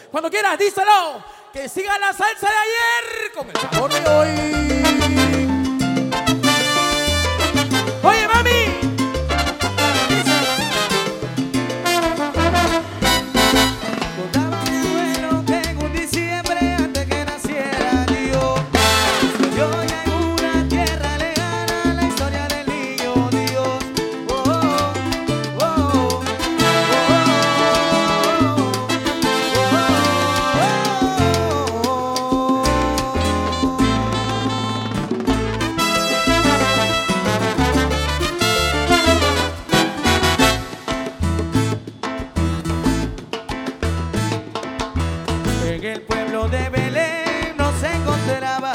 Cuando quieras, díselo. Que siga la salsa de ayer con el sabor de hoy. Oye, mami. Contaba mi abuelo que en un diciembre antes que naciera Dios sucedió ya en una tierra lejana la historia del niño Dios. Oh, oh, oh, oh, En el pueblo de Belén no se encontraba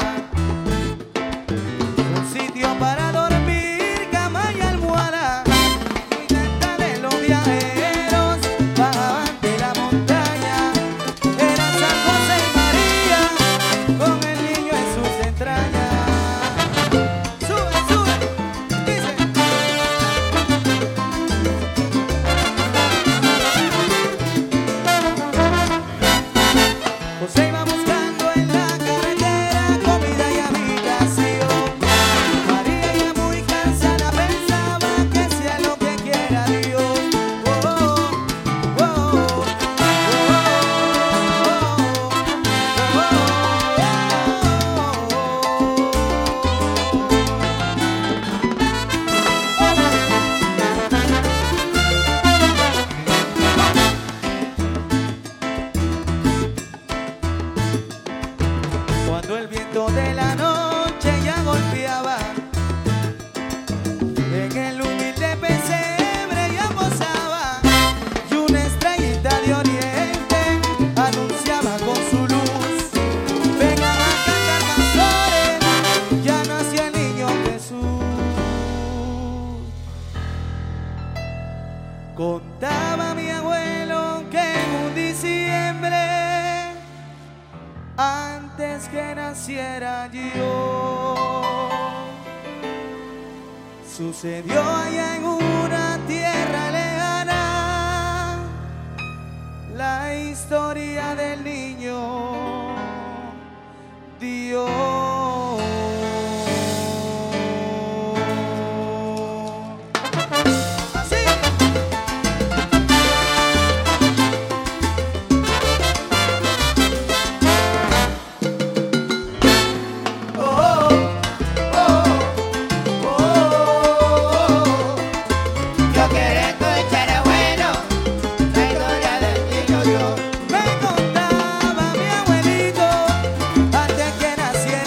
un sitio para dormir, cama y almohada. Y cerca de los viajeros bajaban de la montaña. Era San José y María con el niño en sus entrañas. Sube, sube, dice. José iba buscando en la carretera comida y habitación. María ya muy cansada pensaba que sea lo que quiera Dios. Oh, oh, oh, Cuando el viento de la noche ya golpeaba en el humilde pesebre ya posaba y una estrellita de oriente anunciaba con su luz. Vengan a cantar pastores, ya nació el niño Jesús. Contaba mi abuelo que en un diciembre antes que naciera yo sucedió allá en una tierra lejana la historia del niño Dios. Así. Yo quiero escuchar a bueno la historia del niño Dios. Me contaba mi abuelito antes que naciera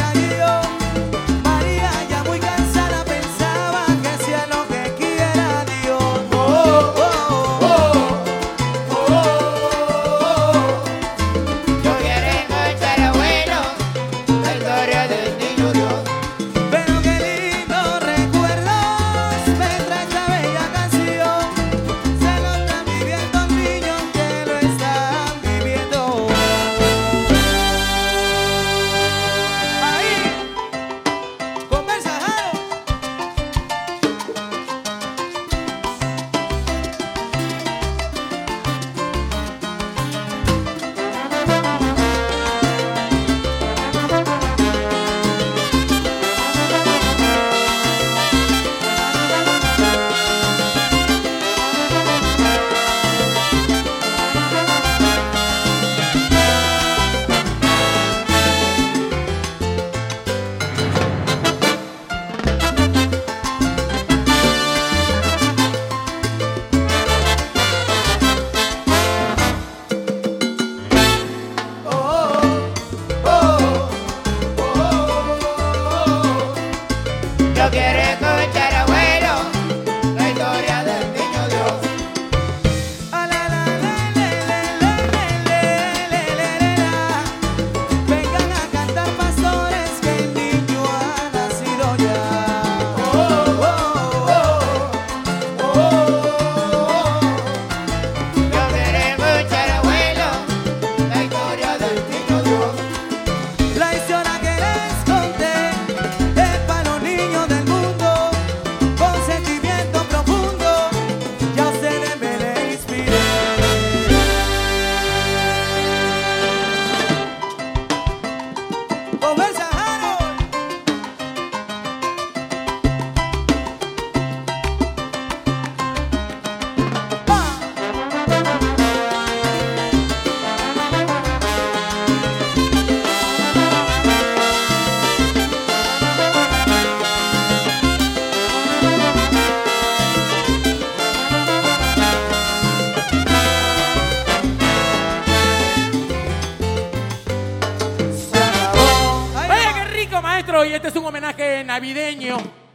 4 y este es un homenaje navideño